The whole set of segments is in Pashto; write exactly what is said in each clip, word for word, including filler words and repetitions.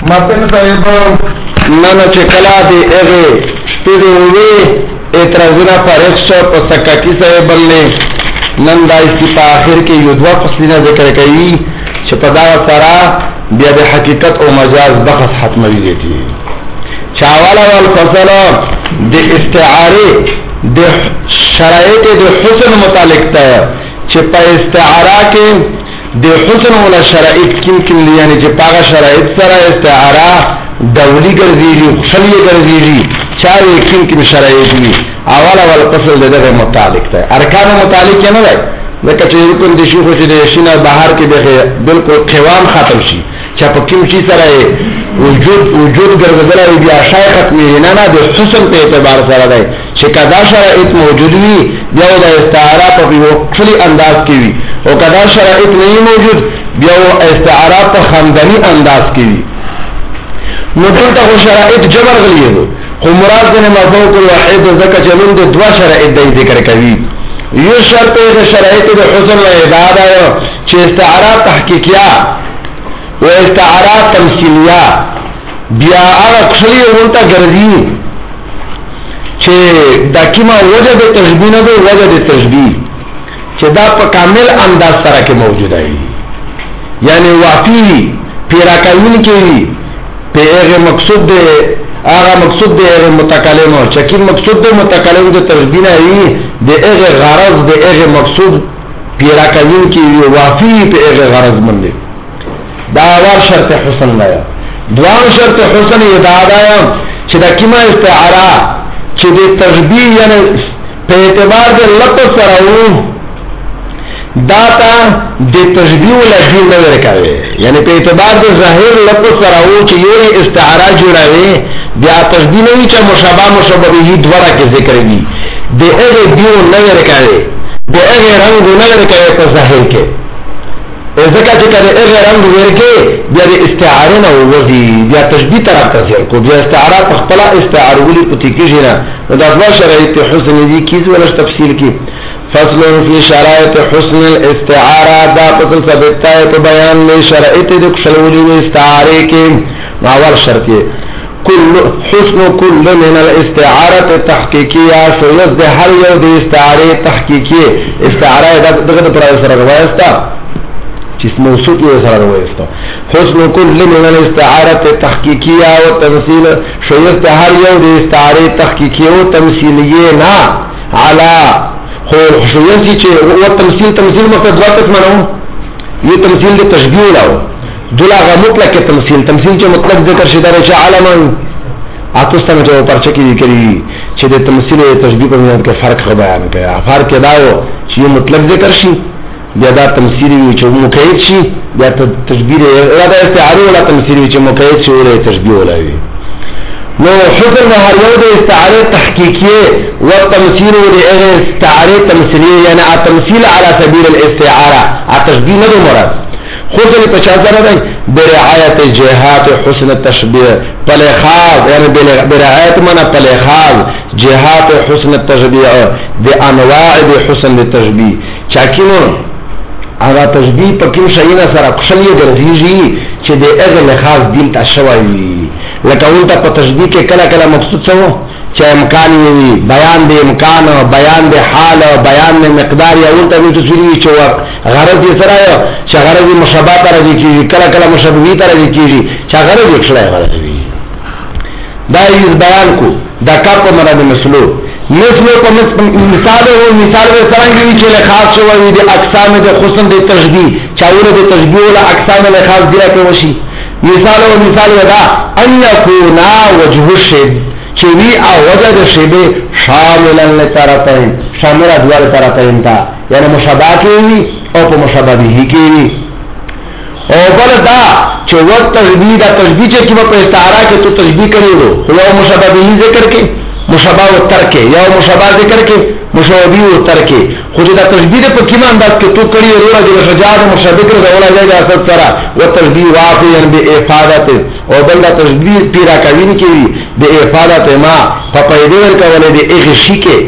ماتن صاحب نن چې کلا دی هغه شپږ وې اعتراضونه فارغ شو په سکاکی صاحب باندې نن دا په اخر کې یو دوه فصلونه ذکر کوي چې په دا سره بیا د حقیقت او مجاز بحث ختموي دي چاواله ول فصل د استعاره د شرایط د حسن متعلق ته چې په استعاره کې د حسن ولا شرایط کوم کوم یعنی چې پاغه شرایط سره استعاره دولی ګرځي خلی ګرځي چاوي کوم کوم شرایط دي اواله ول فصل دغه متعلق ته ارکان متعلق نه دی لکه چې رکن دي شو چې د شینه بهر کې دغه بالکل قوام ختم شي چې په کوم شي سره وجود وجود ګرځول او بیا شای ختمي نه نه د حسن په اعتبار سره دی چې کدا شرایط موجود وي بیا د استعاره په یو خلی انداز کې وي او کدا شرایط نه موجود بیا د استعاره په خندنی انداز کې وي نو دغه شرایط جبر غلیدو خو مراد نه مفهوم واحد ذکر چې موږ د دوا شرایط د ذکر کوي یو شرط د شرایط د حسن و اعداد چې استعاره تحقیقیه و استعاره تمثیلیه بیا هغه خلی ورته ګرځي چې د کیما وجه د تشبیه نه د وجه د تشبیه چې دا په کامل انداز سره کې موجوده وي یعنی واقعي پیراکاین کې په هغه مقصود د هغه مقصود د هغه متکلم او چې مقصود د متکلم د تشبیه نه وي د هغه غرض د هغه مقصود پیراکاین کې واقعي په هغه غرض باندې دا اول شرط حسن دی دوام شرط حسن اعداد چې د کیما استعاره چې د تشبیه یعنی په اعتبار د لفظ سره وو داتا د تشبیه ولا دی نه ورکاوي یعنی په اعتبار د ظاهر لفظ سره وو چې یو استعاره جوړاوي بیا تشبیه نه وي چې مشابه مشابه به دوړه کې ذکر وي د هغه دیو نه ورکاوي د هغه رنگ نه ورکاوي په ظاهر کې ځکه چې کله هغه رنگ ورکه بیا د استعاره نه وځي بیا تشبیه طرف ته ځي کو بیا استعاره په خپل استعاره ولي پتی کېږي نه دا ډول شرایط حسن دي کیږي ولا تفصیل کې فصل فی شرایط حسن الاستعاره دا فصل ثابت ہے په بیان له شرایط د خلولي استعاره کې اول شرط کل حسن کل من الاستعاره تحقیقیه شوز د هر یو د استعاره تحقیقیه استعاره دغه پر سره روایت چیز موصوف یو سره وایسته حسن کل من الاستعاره تحقیقیه او تمثيل شویت هر یو د استعاره تحقیقیه او تمثیلیه نه علا خو شویت چې او تمثيل تمثيل مقصد ذات منو یہ تمثيل د تشبیه لاو دلا غ مطلق تمثيل تمثيل چې مطلق ذکر شي دا چې علما اتوستانه جو پرچه کې کړي چې د تمثيل او تشبیه په منځ کې فرق بیان کړي فرق داو چې مطلق ذکر شي بیا دا تمثیل وی چې مقید شي بیا تشبیه یا دا استعاره ولا تمثیل وی چې مقید شي ولا تشبیه ولا وی نو حکم هر یو د استعاره تحقیقیه او تمثیل د استعاره تمثیلیه یعنی التمثيل على سبيل الاستعاره التشبیه نه مراد خود په چا سره دی برعایت جهات حسن التشبیه پلخاز یعنی برعایت معنا پلخاز جهات حسن التشبیه د انواع د حسن التشبیه چاکینو هغه تشبیه په کوم شي نه سره خلی ګرځي چې د هغه خاص دین ته شوی لکه ولته په تشبیه کې کله کله مقصود څه چې امکان وي بیان د امکان بیان د حال بیان د مقدار یا ولته د تصویري چې غرض یې سره چې غرض مشابه راځي چې کله کله مشابه تر راځي چې غرض یې خلای غرض وي دا یې بیان کو دا کار په مراد مسلو مثل کو مثال او مثال به څنګه چې له خاص شوی دي اقسام د حسن د تشبیه چاوره د تشبیه ول اقسام له خاص دی راته وشي مثال او مثال ودا ان يكون وجه الشد چې وی او وجه د شبه شاملا لطرفین شامل ادوار طرفین تا یعنی مشابه کوي او په مشابه به کوي او بل دا چې وقت تشبیه د تشبیه چې په استعاره کې تو تشبیه کړي وو او مشابه به ذکر کې مشابه و ترک یا مشابه ذکر کې مشابه و ترک خو دا تشبیه په کوم انداز کې تو کړی وروړه د شجاعت مشابه کړه ولا ځای د اثر سره و تشبیه واقعا بافاده او بل دا تشبیه پیرا کوي کې د افاده ما په پیدا ورکول دي اغه شي کې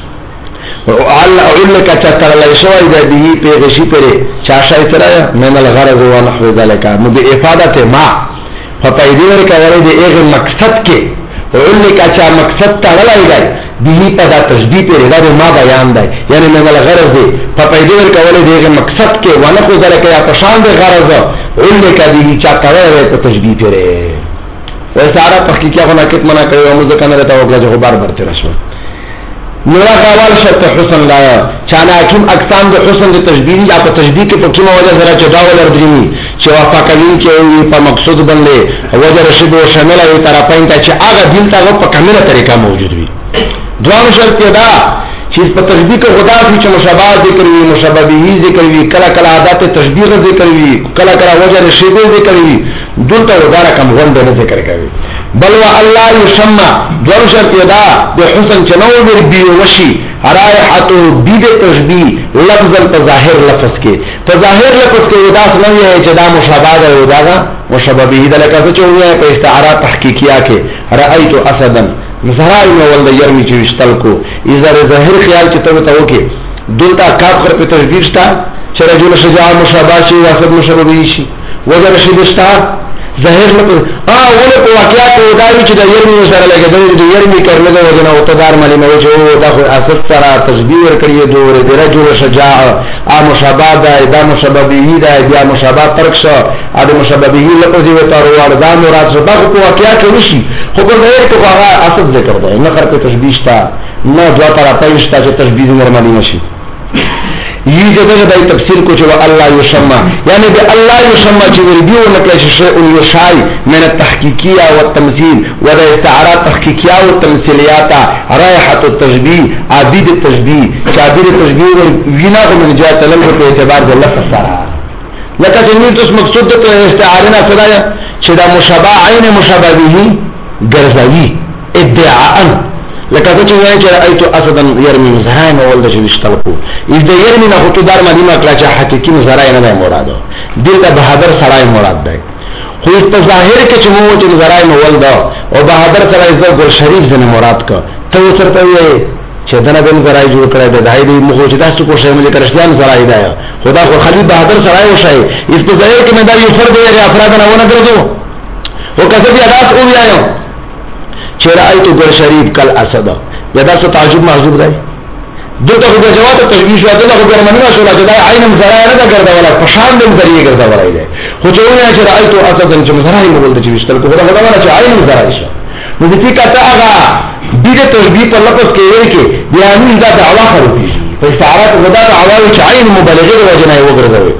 الله علك تتر لا شوي ده به په غشي پره چا شي سره من الغرض و نحو ذلك مو بافاده ما فپایدې ورکولې د هغه مقصد کې علق چا مقصد تړلای دی به په دا تشبیه پیری دا ما بیان دی یعنی من الغرض دی فپایدې ورکولې د هغه مقصد کې ونه خو ذلک یا په شان د غرض علق به چا تړلای په تشبیه پیری وای سارا تحقیقیا خو نکت منا کوي او مزه کنه ته وګړه جو بار برته راشو نورا غوال شت حسن لا چانا حکیم اقسام د حسن د تشبیه یا په تشبیه کې په کومه وجه سره چدا ولر درینی چې وافقوي کې په مقصود باندې وجه رشد او شامل وي طرفین ته چې هغه دل ته په کامله طریقه موجود وي دوام شرط دا چې په تشبیه کې خدا چې مشابه ذکر وي مشابه به ذکر وي کله کله عادت تشبیه ذکر وي کله کله وجه رشد ذکر وي دلته ودار کم غونډه ذکر کوي بل و الله يسمى دوام شرط دا د حسن چنو ور بي وشي رائحه بيد تشبيه لفظا ظاهر لفظ کې په ظاهر لفظ کې دا څنګه یې چې دا مشابه ده او دا مشابه به ده لکه چې وایي په استعاره تحقیقیه کې رايت اسدا زهراء ول يرمي چې وشتل کو اذا ظاهر خیال چې ته ته وکي دلته کاف خر په تشبيه شتا چې رجل شجاع مشابه شي یا اسد مشابه به شي وجه رشد شتا ظاهر لکه اه ولې په واقعیت او دایي چې د یرمی سره لګیدل د یرمی کړل د وجنه او تدار ملي مو چې او د اساس سره تشبیه ور کړی دوره د رجل شجاع ا مشابه ده د مشابه به ده بیا مشابه ترک شو ا د مشابه به لفظ یو تر ور دا مراد څه په واقعیت کې نشي خو په ظاهر کې هغه اساس ذکر ده نه خر په تشبیه شتا نه دوه طرفه شتا چې تشبیه نورمالي نشي یہ جگہ دای تفسیر کو جو الله یسمى یعنی بے الله یسمى چې وربیو نکله شیء یشای من التحقیقیه والتمثيل ولا استعارات تحقیقیه او تمثيليات رائحه التشبيه عبید التشبيه شابیر التشبيه وینا من جهه لفظ په اعتبار د لفظ سره لکه چې نو تاسو مقصود ته استعاره نه فدایا چې دا مشابه عین مشابه به ګرځوي ادعاء لکه چې وایي چې رأيت اسدا يرمي زهران ولد چې وشتلکو اذا يرمي نه خطو دار مدینه کلا چې حقيقي زهران نه مراد دل د بهادر سړای مراد دی خو په ظاهر کې چې مو چې زهران ولد او بهادر سړای زو ګل شریف زنه مراد کا ته ورته وایي چې دنه بن زهرای جوړ کړی دی دای دی مخ چې تاسو کو شی مې کرشتيان زهرای دی خدا خو خالد بهادر سړای وشي اس په ظاهر کې مې دا یو فرد دی افراد نه ونه کړو او کله بیا تاسو ویایو چې رأيت ګل شریف کل اسد یا دا څه تعجب محذوب دی دغه د جواب تشبیه شو دغه ګرمنه شو چې دا عین زرای نه ګرځا ولا پشان د ذریعہ ګرځا ولای دی خو چې وایي چې رأيت اسد چې زرای مو ولته چې وشتل کو دا ولا چې عین زرای شو نو دې کته هغه دغه تشبیه په لفظ کې وایي کې بیان دا دعوا کوي په استعاره غدا دعوا چې عین مبالغه وجنه وګرځوي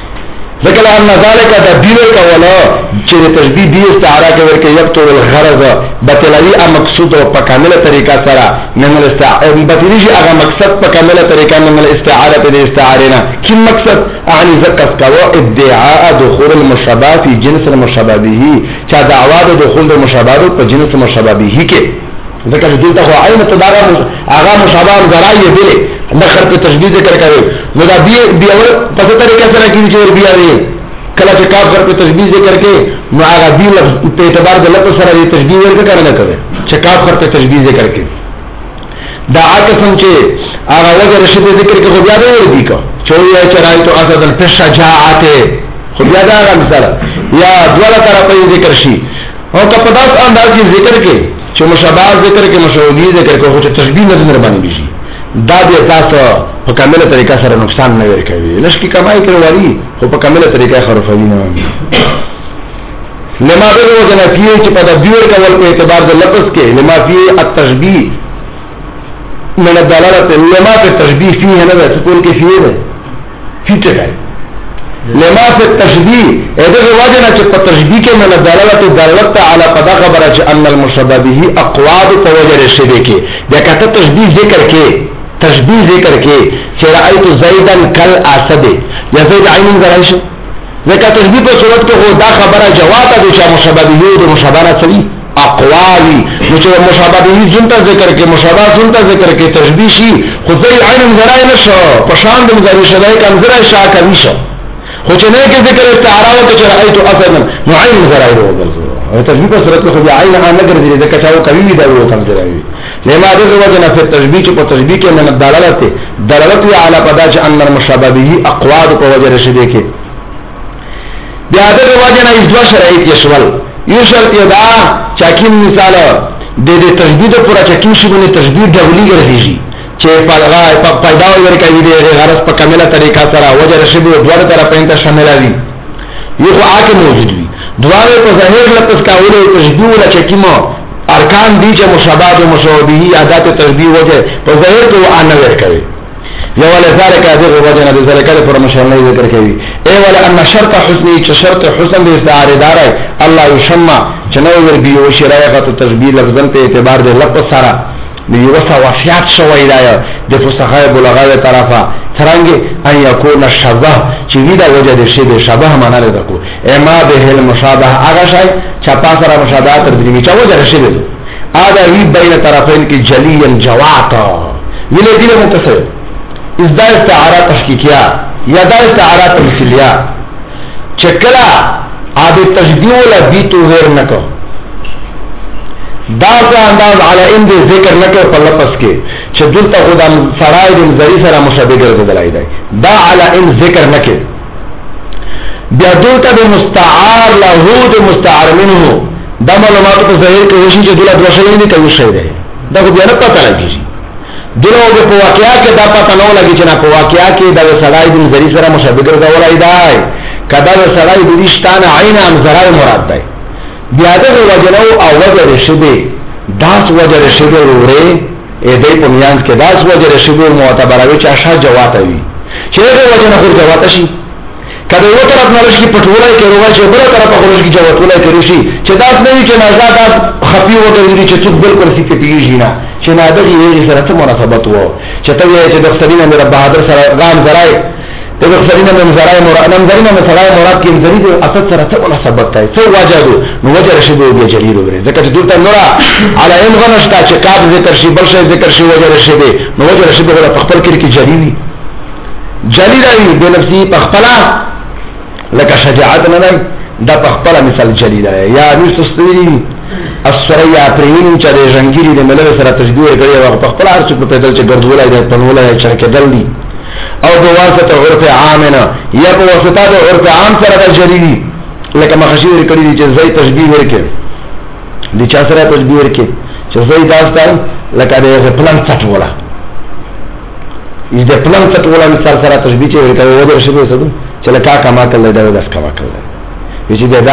ذکر ان ذلك تبديل کولا چې تشبیه دی استعاره کې ورکه یبتو الغرض بتلوی ا مقصود او په کامله طریقه سره من الاستعاره بتلیږي هغه مقصد په کامله طریقه من الاستعاره د استعاره نه کی مقصد اعني ذکر کوا ادعاء دخول المشابه في جنس المشابه به چا دعوا د دخول المشابه په جنس مشابه به کې ذکر دلته خو عین تدارا هغه مشابه ذرایع دی نخر په تشبیه ذکر کوي نو دا بیا بیا په څه طریقه سره کیږي چې بیا دی کله چې کافر په تشبیه ذکر کوي نو هغه دی په اعتبار د لفظ سره دی تشبیه ورکړه کنه کوي چې کافر په تشبیه ذکر کوي دا اقسم چې هغه وجه رشد ذکر کوي بیا دی وردي کو چوي چې رايتو اسد الشجاعت خو بیا دا مثال یا دواله طرفه ذکر شي او که په داس انداز ذکر کوي چې مشابه ذکر کوي مشابه ذکر کوي چې تشبیه نه باندې شي دا دې تاسو په کامله طریقه سره نقصان نه ورکوي لشکې کمای کړو وری خو په کامله طریقه خرفوي نه لما به وجنه فيه چې په دبیر کول په اعتبار د لفظ کې لما فيه التشبيه من الدلاله لما في التشبيه فيه نه سکون کې فيه ده فيه څه لما في التشبيه اذا وجنه چې په تشبيه کې من الدلاله دلالت على قد خبر ان المشبه به اقواد توجه شبه کې دا کته تشبيه ذکر کې تشبیه ذکر کې چې رأيت زيدا کل اسد یا زید عین زرایش ذکر تشبیه په صورت کې هو دا خبره جواب ده چې مشابه به د مشابهه سری اقوالی نو چې مشابه به جنته ذکر کې مشابه جنته ذکر کې تشبیه شي خو زید عین زرای نشو په شان د زرای شدای کم زرای شاکر نشو خو چې نه کې ذکر استعاره او چې رأيت اسدا نو عین زرای وګرځو او تشبیه په صورت کې خو عین نه ګرځي ځکه چې او کوي دا یو کم زرای لما ذکر وجنا في التشبيه په تشبيه کې من الدلالت دلالت على پداچ ان المشابه به اقواد په وجه رشد کې بیا د وجنا از دو شرایط یشول یو شرط یې دا چې حکیم مثال د دې تشبیه د پورا چې شي باندې تشبیه ډبلی ګرځي چې په پیدا ورکوي د غرض په کامله طریقه سره وجه رشد او دوه طرفین ته شامل وي یو خو آکه موجود وي دواړه په ظاهر لپس کاوله تشبیه ولا چې کیمو ارکان دي چې مشابه او مشابهي عادت تشبیه وجه په ظاهر کې وانه ورکوي یو ول ذلك هذه وجه نه ذلك پر مشامل ذکر کوي اي ولا ان شرط حسني چې شرط حسن د استعاره دار الله يشمع چې نو ور بي او شرایعه تشبیه لفظن په اعتبار د لفظ سره دی وسه وصیات شوی دا د فصحاء بلغاء طرفه څنګه ان يكون شبه چې دا وجه د شی د شبه معنا لري کو اما به المشابه هغه شی چې تاسو سره مشابهت درځي چې وجه شی دی ادا وی بین طرفین کې جليا جواتا ویل دي متصل از دا استعاره تحقیقیه یا دا استعاره تمثیلیه چکلا عادت تشبیه ولا بیتو غیر نکو دا څه انداز علی ان دې ذکر نکړ په لفظ کې چې دلته خدای سرای دې ذری سره مشابه ګرځیدلای دی دا علی ان ذکر نکړ بیا دلته د مستعار له د مستعار منه دا معلومات په ظاهر کې وشي چې دلته دوه شی دي کوي شی دی دا خو بیا نه پته لګي دلته په واقعیا کې دا پته نه لګي چې نه په واقعیا کې دا سرای دې ذری سره مشابه ګرځیدلای دی کدا سرای دې شتانه عین ام زرای مراد دی بیا د وجنو او وجه رشده داس وجه رشده وره ا دې په میانس کې داس وجه رشده معتبروي چې اشا جوات وي چې د وجنه خو جوات شي کله یو طرف نه لشي پټولای کې روغه چې بل طرف په خورش کې جوات ولای کوي شي چې داس نه وي چې نازاد خفي وګوري چې څوک بالکل سي پیږي نه چې نه د یې سره څه مناسبت وو چې ته یې چې د سړي نه رب بهادر سره غام زراي دغه سړینه من زرای مراد نن زرینه من زرای مراد کې زری د اسد سره څه مناسبت دی څه وجهو نو وجه رشد او جلیل وره ځکه چې دلته نورا علی ان غنشتا چې قاب ذکر شي بل شي ذکر شي وجه رشد نو وجه رشد ولا خپل کې کې جلیلی جلیل ای د نفسي په خپل لکه شجاعت نه نه دا په خپل مثال جلیل یا نستوی السریا پرین چې د جنگیری د ملل سره تشبیه کوي او په خپل ارچ په پیدل چې ګرځولای دی پنولای چې کېدل دي او بواسطه عرف عامنا یا بواسطه عرف عام سره د جلیلی لکه مخشیر کړي چې زئی تشبیه ورکړي د چا سره تشبیه ورکړي چې زئی داستان لکه د پلان څټولا ای د پلان څټولا مثال سره تشبیه چې ورکړي و د شبه څه چې لکه کما کله دا داس کما کله چې دا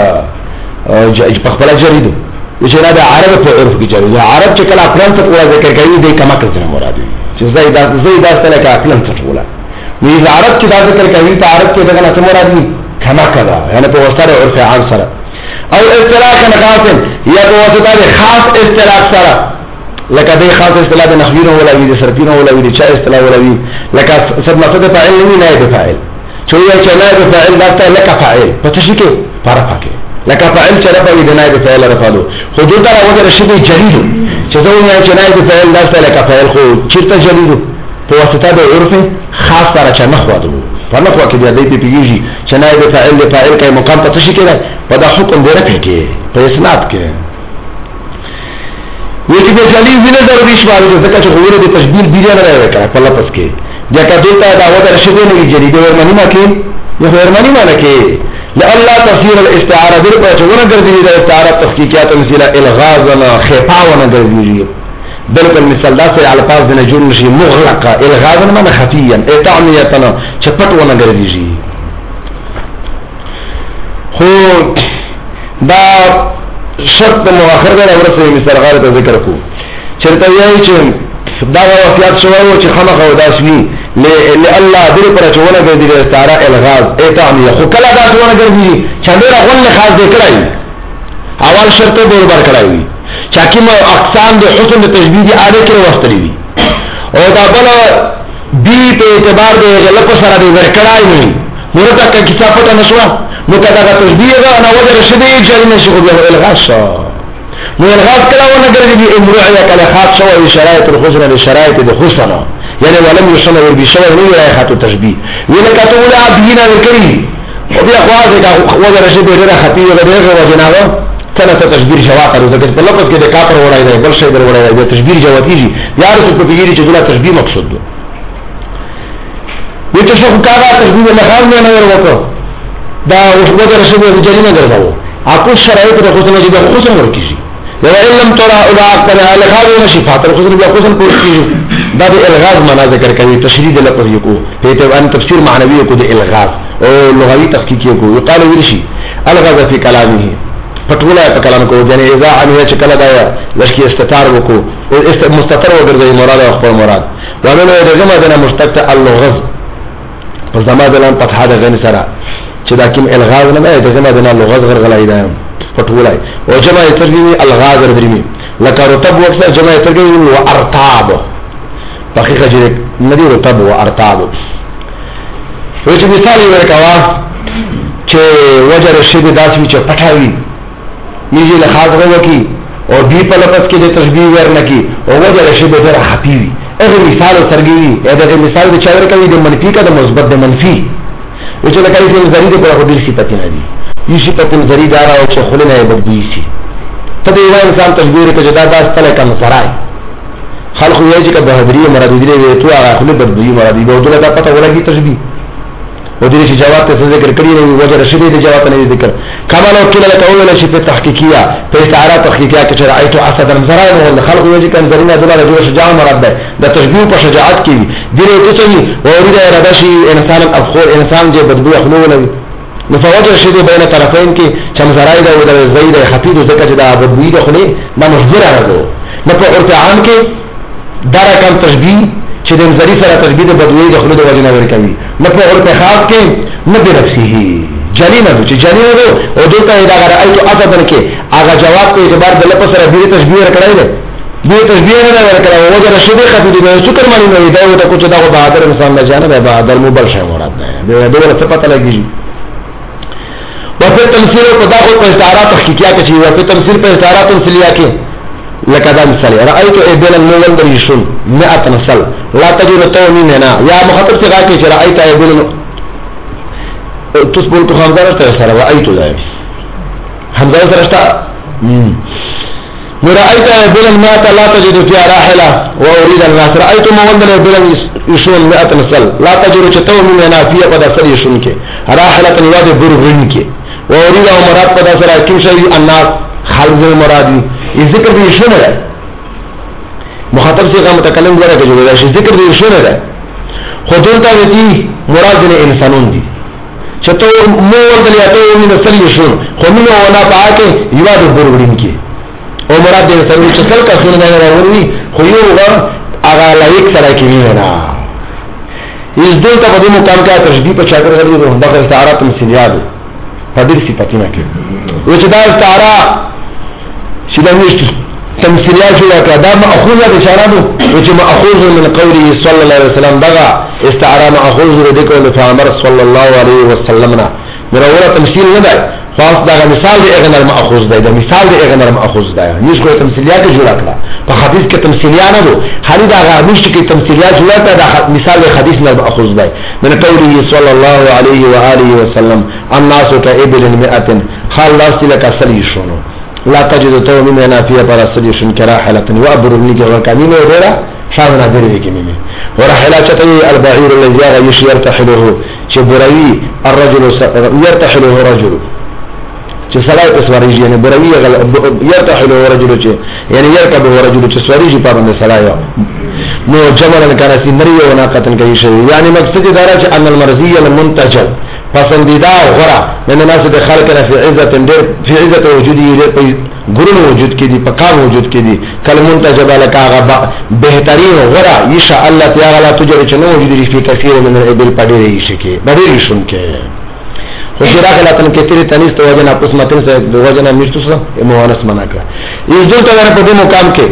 په خپل جریدو چې دا د عرب په عرف کې جریدو عرب چې کله پلان څټولا ذکر کوي د کما کله مراد وي چې زئی دا زئی دا سره کا پلان څټولا وی عرب چې دا ذکر کوي په عرب کې دغه څه مراد دي کما کلا یعنی په واسطه عرف عام سره او اصطلاح نه خاصن یا په واسطه خاص اصطلاح سره لکه د خاص اصطلاح د نحوی ولا وی د صرفی ولا وی د چا اصطلاح ولا وی لکه صد مقصد فاعل نه نائب فاعل چې یو چې نائب فاعل دا لکه فاعل په تشی کې فرق کې لکه فاعل چې رفع د نائب فاعل رفعلو حدود را وجه رشد جدید چې زه یو چې نائب فاعل دا لکه فاعل خو چیرته جدید په واسطه د عرف خاص سره چې نه خواته په نه خوا کې د دې پیږي چې نائب فاعل د فاعل کې مقام ته شي کېږي په دا حکم دی رفع کې په اسناد کې وی چې د جلیل وینه ضروري شوال ځکه چې غوړه د تشبیه دی نه راځي په لپس کې دا کډه دا وته رشد نه جدید ورمنی ما کې یو ورمنی ما نه کې لالا تفسير الاستعاره در په چونه ګرځي د استعاره تحقیقات مثلا الغاز ولا خفاونه ګرځي بلکل مثال دا سه الفاظ د نجوم شي مغلقه الغاز من خفيا اتعنيتنا چپټ ونه ګرځي خو دا شرط مؤخر دا ورسې مثال غاره ته ذکر کو چرته یې چې دا وصیت شوی او چې خلق او داسوي ل الله دې پر چونه ګرځي د استعاره الغاز اتعنيه خو کله دا چونه ګرځي چې ډېر غل خاص ذکرای اول شرط به ور کړای چاکی ما اقسام د حسن د تشبیه دی اړه کې واستري دي او دا بل بي په اعتبار د غلط سره دی ورکړای نه مرته کې کتاب ته نشو نو کدا د تشبیه دا نه وجه رشدي جری نشي خو به الغاز نو الغاز کله ونه ګرځي امرؤ یا کله خاص شو شرایط الحسن لشرایط د حسن یعنی ولم يشن ور بشو نو رايحه تشبیه ولا کته ولا بينا ورکړي او بیا خواږه دا وجه رشدي ډیره خطیه غیره وجناوه څنګه تشبیه جواب ورو ځکه په لفظ کې د کافر وړای دی بل شی در وړای دی تشبیه جواب کیږي یار څه په پیږي چې دا تشبیه مقصود دی وته څو کاغه تشبیه نه خام نه ور وکړه دا اوس وګوره چې د جریمه ګرځاو اكو شرایط د حسن چې د حسن ورکیږي یو علم ترى اذا اكثر الغاز ونشفات الحسن بیا حسن پوښتنه دا د الغاز معنا ذکر کوي تشریح لفظ یو کو په اعتبار تفسیر معنوي کو د الغاز او لغوي تحقیق کو یقال ورشي الغاز فی کلامه پټوله په کلام کو یعنی اذا ان چې کله دا لشکي استتار وکړو مستتر وګرځي مراد او خپل مراد وانه د جمع د مشتق اللغز په زما د لام فتحه د غن سره چې دا کوم الغاز نه د جمع د لغز غرغلای دا پټوله او جمع ترجمه الغاز درمي لکه رتب وکړه جمع ترجمه و ارتاب حقیقت چې ندی رتب و ارتاب وچ مثال یې ورکوا چې وجر شی داسې چې پټاوي یی له خاص غو کی او دی په لپس کې د تشبیه ورنکی او وجه شی به در حقیقي اغه مثال سرګوي اغه مثال د چاور کوي د منفي کا د مثبت د منفي او چې لکه یې زری د په خو صفت نه دي یی صفت زری دار او چې خلنه بدوي شي ته د یو انسان تشبیه کې جدا داس تل کم سرای خلق یې چې د بهادری مراد دي وي تو هغه خپل بدوي مراد دي او دغه پته ولګي تشبیه و دې چې جواب ته ذکر کړی دی وجه رشیدې د جواب نه ذکر کما لو کله لك اول شي په تحقیقیه په استعاره تحقیقیه کې چې رايته اسد الزرای نو خلق یې چې کنځرینه دغه د شجاع مراد ده د تشبیه په شجاعت کې دی دې ته چې او دې ربشي انسان افخور انسان چې بدبو خلو ولوي نو فوجه رشیدې بین طرفین کې چې زرای ده او د زید حفیظ ذکر چې د بدبو د خلې د مصدر راغلو نو په عرف عام کې دا رقم تشبیه چې د زری سره تشبیه د بدوی د خلود وجنه ورکوي نه په اور په خاص کې نه د نفسه جلیمه چې جلیمه او دته دا رايته اصلا کې هغه جواب په اعتبار د لپس سره د تشبیه ورکړای دی د تشبیه نه ورکړای او وجه رشید خفي د شکر معنی نه دی دا کو چې دا بهادر انسان نه جانب دی بهادر مبل شی مراد دی دا څه پته لګیږي په تمثيل او تداخل په استعاره تحقیقیه کې او په تمثيل په استعاره تمثيليه کې لکه دا مثال رأيت ابن المول دريشون مئة نسل لا تجد توميننا يا مخاطب څنګه کې چې رأيت ابن تسبول تو حمزه سره رأيت لا حمزه سره ورأيت ابن المئة لا تجد فيها راحلة وأريد الناس رأيت مول دريشون مئة نسل لا تجد توميننا فيها قد سريشون کې راحلة واد برغن کې وأريد مراد قد سره کې شيء الناس خالد مرادي ذکر دی شنو ده مخاطب څنګه متکلم غره کوي دا شی ذکر دی شنو ده خودون ته وی مراد نه انسانون دي چې ته مو ورته یا ته من سلی شنو خو نو ولا پاکه یو د برګړین کې او مراد دې سره چې څل کا شنو نه راوړي خو یو هغه لایق سره کې نه یز دلته په دې مقام کې تشبیه په چاګر غوړي د هغه استعاره تمثيليات په دې صفاتونه کې و چې دا استعاره چې دا نشته تمثيليات جوړه کړه دا ماخوذه د اشاراتو چې ماخوذ من قوله صلى الله عليه وسلم دغه استعاره ماخوذ د کول پیغمبر صلی الله علیه وسلم نه مروره تمثيل نه ده خاص دا مثال دی اغنر ماخوذ دی دا مثال دی اغنر ماخوذ دی نيش کوئی تمثيليات جوړه کړه په حدیث کې تمثيليات نه دو خالد هغه نشته کې تمثيليات جوړه کړه دا مثال دی حدیث نه ماخوذ دی من قوله صلى الله عليه واله وسلم الناس كابل مئة خلاص لك سليشونو لا تجد تومين نافيه پر سليشن كراحله وابرني وكمين غيره شاونا دري کې مې ورحله چته البعير الذي يرتحله چې بروي الرجل يرتحله رجل چې سړی په سواريږي یعنی بروي يرتحله رجل چې یعنی يركب رجل چې سواريږي په باندې سړی نو جمل کان سي نري او ناقتن کوي شي یعنی مقصد دا چې ان المرضي المنتجب پسندیدہ غرا من الناس د خلق نه فی عزت اندر فی عزت وجودی دې په ګورن وجود کې دي په کار وجود کې دي کلمون تجبل کاغه بهترین غرا ان شاء الله تعالی تجربه چنو وجود لري په کثیر من الابل پډې شي کې بدې شون کې خو شراغ لاتن کې تیرې تنیس ته وجنا پس متن سره د وجنا میشتو سره مؤنث معنا کړ یوه ځل ته په دې مقام کې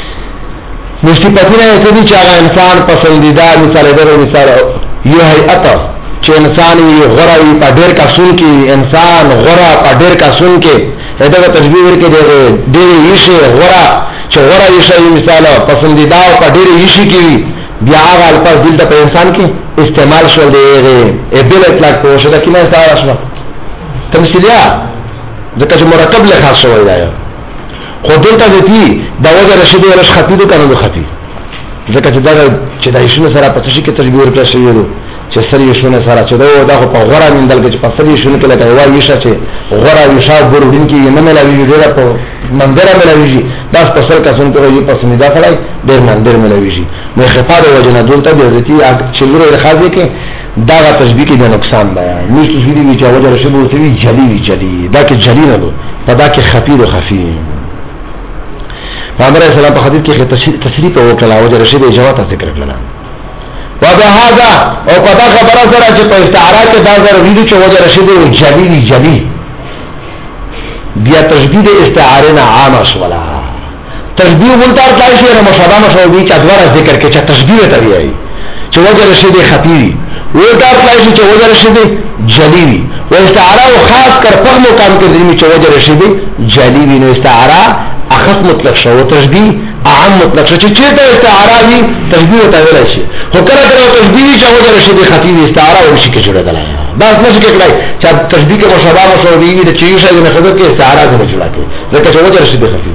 مصیبتونه څه دي چې هغه انسان پسندیدہ مثال درو مثال یو هيئت چې انسان یې غره وي په ډېر کا سن کې انسان غره په ډېر کا سن کې دا تشبیه ورکړي دی ډېر یې شي غره چې غره یې شي مثال پسندیدہ او په ډېر یې شي کې بیا هغه الفاظ دلته په انسان کې استعمال شول دی ا بل اطلاق په شته کې نه استعاره شو تمثيليه ځکه چې مرکب له خاص شوی دی خو دلته دې دا وجه رشید ورش خطیب کنه خطیب ځکه چې دا چې دا شنو سره په څه کې تشبیه ورکړل شوی دی چې سری شنو سره چې دا دا په غوړه مندل کې چې په سری شنو کې لکه وایي چې غوړه یشا ګورودین کې نه ملوي دی په منظر ملوي دا په سر کا څنګه یو په سمیدا کړای ډېر منظر ملوي نو خفاء د وجنه دولته د عزتي چې ګورو راځي کې دا تشبیه کې د نقصان بیان نو تشبیه دی چې وجه رشد وو تی جلی جلی دا کې جلی نه په دا کې خفي او خفي پیغمبر اسلام په حدیث کې تشریح په وکړه وجه رشد جواب ذکر کړل وبهذا او پتا خبره سره چې په استعاره کې دا ضروري دي چې وجه رشد جلی جلی بیا تشبیه د استعاره نه عام شولا تشبیه ولتار کای شي نه مشابه مشابه چې ادوار ذکر کې چې تشبیه ته وایي چې وجه رشد خفي ولتار کای شي چې وجه رشد جلی و استعاره خاص کر په مقام کې دې چې وجه رشد جلی نو استعاره اخص مطلق شو تشبیه عام مطلق شو چې چې استعاره دي تشبیه ته ویل شي خو کله کله تشبیه چې وجه رشد خفي استعاره او شي کې جوړه دا څه کې کړای چې تشبیه کې مشابه مشابه دي چې یو شی نه خبر کې استعاره نه جوړه کې ځکه چې وجه رشد خفي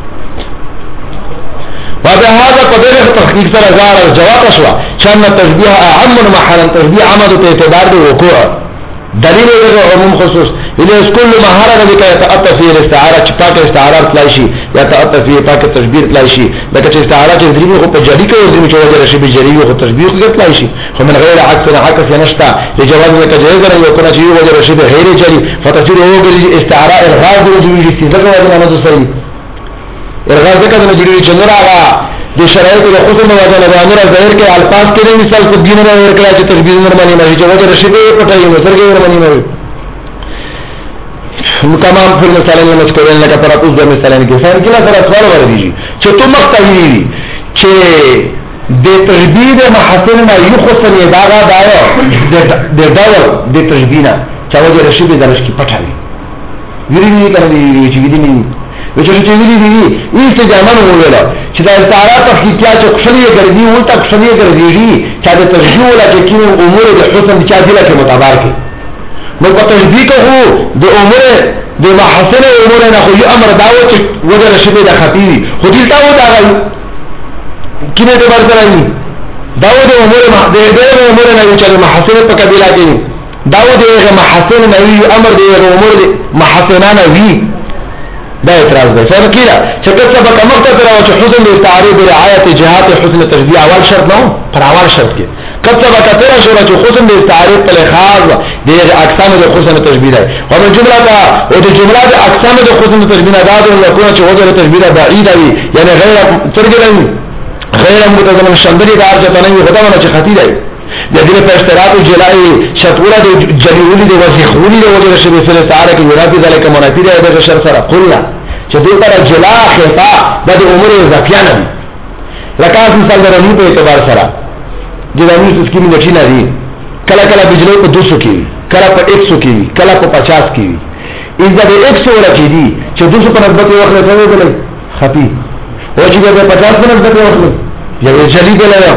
وبهذا قدر تحقیق سره زار جواب شو چې تشبیه عام محل تشبیه عمد ته اعتبار دی وقوع دلیل له عموم خصوص الیس کل ما هر ذلك يتأتى فيه الاستعاره چې پاک استعاره تلایشي یا تأتى فيه پاک تشبیه تلایشي لکه چې استعاره چې دریو خو په جری کې ورته چې وجه رشي به جری خو تشبیه کې تلایشي خو من غیر عکس نه عکس نشتا لجواز نه کجایز نه یو کنه چې وجه رشي به غیر جری فتصير هو استعاره الغاز جوړي چې دغه وجه نه صحیح الغاز څنګه نه جوړي چې نه راغا د شرایط له خصوص نه وجه نه امر ظاهر کې الفاظ کې مثال کو دین نه ورکړه چې تشبیه نه مانی نه چې وجه رشي به پټایي نو سرګي نه مانی نه تمام پر مثالیں مذکورین لکه پر اوس د مثالیں کې څنګه کله سره سوال ورېږي چې تو مقتدی چې د تشبیه محسن ما یخصن یداغا دایو د ډول د تشبیه چې وجه رشي به درش کې پټایي ویری نه کوي چې ویری نه وچې چې ویلي دي ایست جامن وویل چې دا استعاره تفکیکیا چې خلیه ګرځي ولته خلیه ګرځي چې د تشبیه ولا کې کوم امور د حسن چې دله کې متبار کې نو په تشبیه کې هو د امور د محسن امور نه خو امر داو چې وجه رشد د خفي خو دې تاو دا غي کینه د ورته نه داو د امور د دې امور نه چې محسن په قبيله کې داو د محسن نه امر د امور د محسنانه وی دا اعتراض ده څنګه کیدا چې کله به کومه تر او چې حسن د استعاره د رعایت جهات حسن تشبیه اول شرط نو پر اول شرط کې کله به کتر شو چې حسن د استعاره په لحاظ د اقسام د حسن تشبیه ده او د جمله دا او د جمله د اقسام د حسن تشبیه ده دا د یو چې وجه تشبیه بعید وي یعنی غیر ترګلن غیر متضمن شندري دا چې تنوي خدامه چې خطي ده د دې په اشتراط جلای شطوره د جلیولی د وسخونی د وجه شبه سره استعاره کې ورته ذلک منافی ده د شر سره قلنا چې دې پر جلا خطا د امور زکیانه لکه مثال درنی په اعتبار سره د دې د سکیم د چینه دي کله کله بجلی په دو سو کې کله په یک سو کې کله په پچاس کې اذا د یک سو راځي دي چې دو سو په نسبت وخت راځي بلې خفي او چې د پچاس په نسبت وخت یو جلی بلې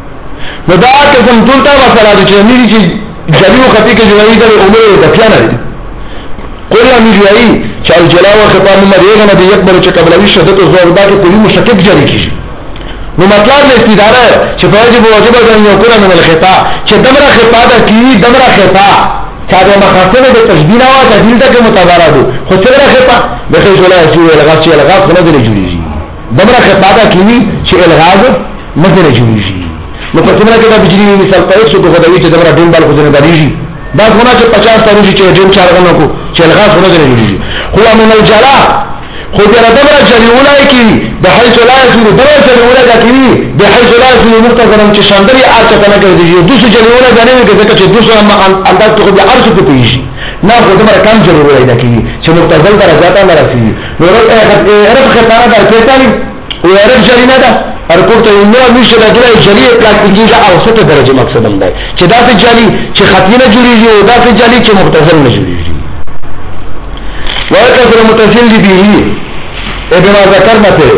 نو دا قسم ټولتا مسله چې مې چې جلی او خفي کې جوړې د امور زکیانه دي قلنا میجوئی چې الجلا او خطا مریغه نه دی اکبر چې قبلوي شدت او زور دا کې کومي مشکک جاری کیږي نو مطلب د استداره چې واجب واجب ده یو کله من الخطا چې دمره خطا ده کی دمره خطا چې د مخاطبه د تشبیه او تدلیل ته متبارد خو څنګه خطا د خیزولا چې الغاز چې الغاز نه دی جوړیږي دمره خطا ده کی چې الغاز نه دی جوړیږي نو په څنګه کې د بجلی مثال په څه کو خدای چې دمره ډین بال خو نه دی دا څنګه چې پچاس تاریخ چې ډین چارغنه کو چې الغاز نه دی جوړیږي خو من الجلا خو دغه دمره جری ولای کی بحيث لا يصير دمره جری ولای کی بحيث لا يصير مستقرن چې شاندري ارچ کنه کوي دوسه جری ولای غنه کې چې دوسه انداز ته به ارچ ته پیږي نه خو دمره کم جری ولای کی چې مختزل درجات نه راسي نو عرف خطانه درته او عرف جری نه ده ارکوټ ته نو نشه د جری جری پلاستیکي دا اوسطه درجه مقصد هم ده چې دا څه جری چې خطینه جوړیږي او دا څه جری چې مختزل نه جوړیږي وَيَكَثْرُ مُتَصِلِّ بِهِ ابن ذكرنا ته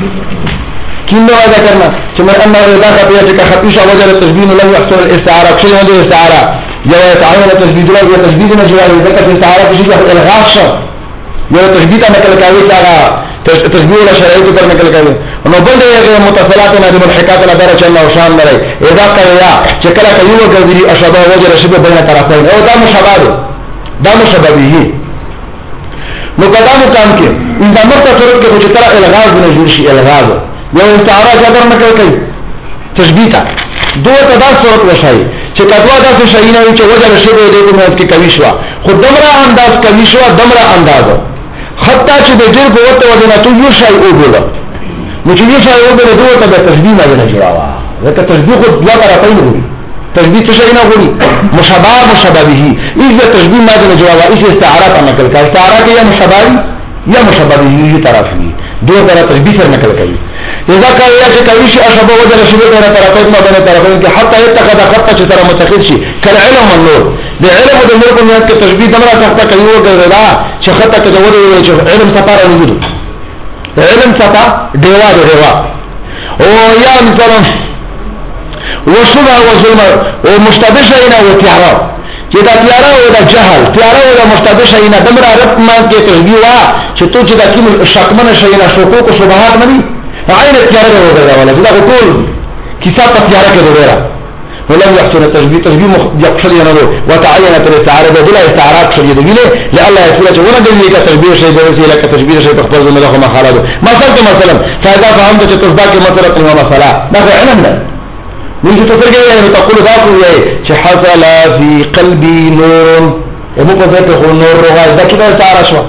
كنا ذكرنا ثم أن إذا خطيئة كخطيش وجه التشبيه لم يحصل الاستعارة شيء وجه الاستعارة يو يتعين التشبيه له وتشبيه نجوى ذكر الاستعارة في شيء الغاش یو تشبیه ته نقل کوي دا تشبیه ولا شرایط پر نقل کوي نو بل دی متصلات نه د ملحقات لا درجه الله شان لري اذا قریا چې کله کوي وګړي اشباه وجه شبه بین طرفین او دا مشابه دا مشابهه نو قدامو کام کې ان د مرته صورت کې چې تر الغاز نه جوړ شي الغاز یو استعاره جبر نقل کوي تشبیه ته دوه تدا صورت وشای چې کدوا داسې شي نه چې وجه شبه دې په موږ کې کوي شو خو دمره انداز کوي شو دمره انداز حتی چې د ډېر په وته ودنه تو یو شی وګوره نو چې یو شی وګوره دوه ته د تشبیه نه جوړاوه ځکه تشبیه خو دوه طرفین وي تشبیه څه شي نه وګوري مشابه مشابهه ایزه تشبیه ما نه جوړاوه ایزه استعاره ته نقل کوي استعاره کې یا مشابه یا مشابهه یو طرف وي دوه طرف تشبیه سره نقل کوي اذا كان يجي كوي شي اشبه وجه شبه بين طرفين ما بين طرفين حتى يتخذ خط چې سره متخذ شي کله علم النور د علم د نور په نیت کې تشبیه دمره تخته کوي وګرځا چې خطه کې ضروري وي چې علم سفاره وجود علم سفا دیوا دیوا او یا مثلا وشبه وظلم او مشتبه شينا وتعرى چې دا تیارا او دا جهل تیارا او دا مشتبه شينا دمره رب ما کې تشبیه وا چې تو چې دا کې شکمن شينا شوکو کو شبهات نه عين التيارة وغيرها ولا كده كل كتاب التيارة كده وغيرها ولم يحصل التشبيه تشبيه يقصد ينظر وتعينت الاستعارة بلا استعارات شريدة بلا لألا يقول وانا دليل كتشبيه شيء بوسي لك تشبيه شيء تخبر ذو مدخل ما خالاده ما صلت مثلا فإذا فهمت تتصباك مثلا ومثلا نفع علمنا ويجي تفرق يعني تقول ذاكو يعني حصل في قلبي نور يبقى ذاته النور رغاية ده كده استعارة شو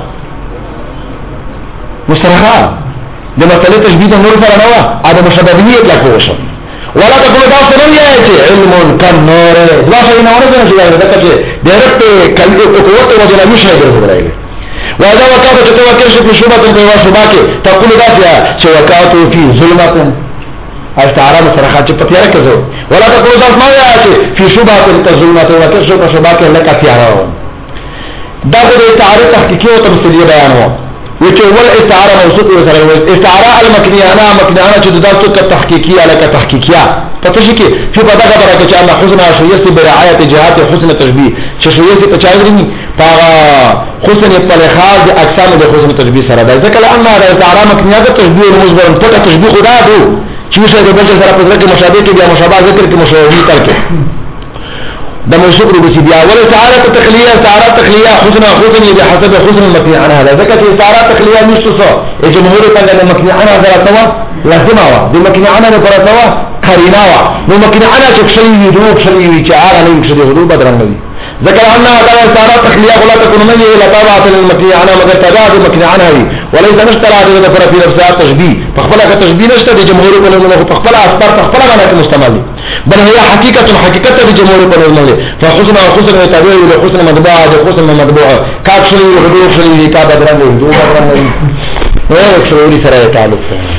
مسترخاء د مسلې تشبیه نور سره نه وا اده مشابهیت لا کوشش ولا تقول دا څه نه یی علم کن نور دا څه نه ورته چې دا چې ډایرکټ کلمه قوت وجه نه شي درځي وهذا وكاته تتوكل في شبهه في وشبهه تقول دا چې وکاتو فی ظلمات استعاره سره چې پتیاره کوي ولا تقول دا ما یی فی شبهه الظلمات وکشف شبهه لك تیاره دا د تعریف تحقیقي او تفصیلي بیان هو وچه ول استعاره موصوف سره استعاره المکنیه انا مکنیه چې د داسو ک تحقیقیه لکه تحقیقیه پته شي کې چې په دا خبره کې چې الله حسن شویه برعایت جهات حسن تشبیه چې شویه په چاغري په حسن په لحاظ اقسام د حسن تشبیه سره ده ځکه ان دا استعاره مکنیه د تشبیه مزبر په تشبیه خدا دو چې څه د بل سره په ذکر مشابه کې بیا مشابه ذکر کې مشابه ترکه ده موصوف ربسي بيا ولا استعاره تقليه استعاره تقليه حسن حسن بحسب حسن المكني عنها هذا ذكر استعاره تقليه مش تصو الجمهور قال ان المكني عنها ذرتوا لازمه وا دي مكني عنها ذرتوا قرينه وا نو مكني عنها شيء يدوب شيء يجعل عليه شيء يدوب بدرنه ذكر عنها هذا استعاره تقليه ولا تكون من الى طبعه المكني عنها مگر تجاد المكني عنها وليس نشترى هذا فرق في نفسها تشبيه فخبلها تشبيه نشترى الجمهور قال انه فخبلها اثبات فخبلها معناته مستمل بل هي حقيقه حقيقه الجمهور قال انه فحسن وحسن يتابع الى حسن مطبوع حسن مطبوع كاكشري وحدوث شري كتاب درنه دو درنه وهو شروري سره تعلق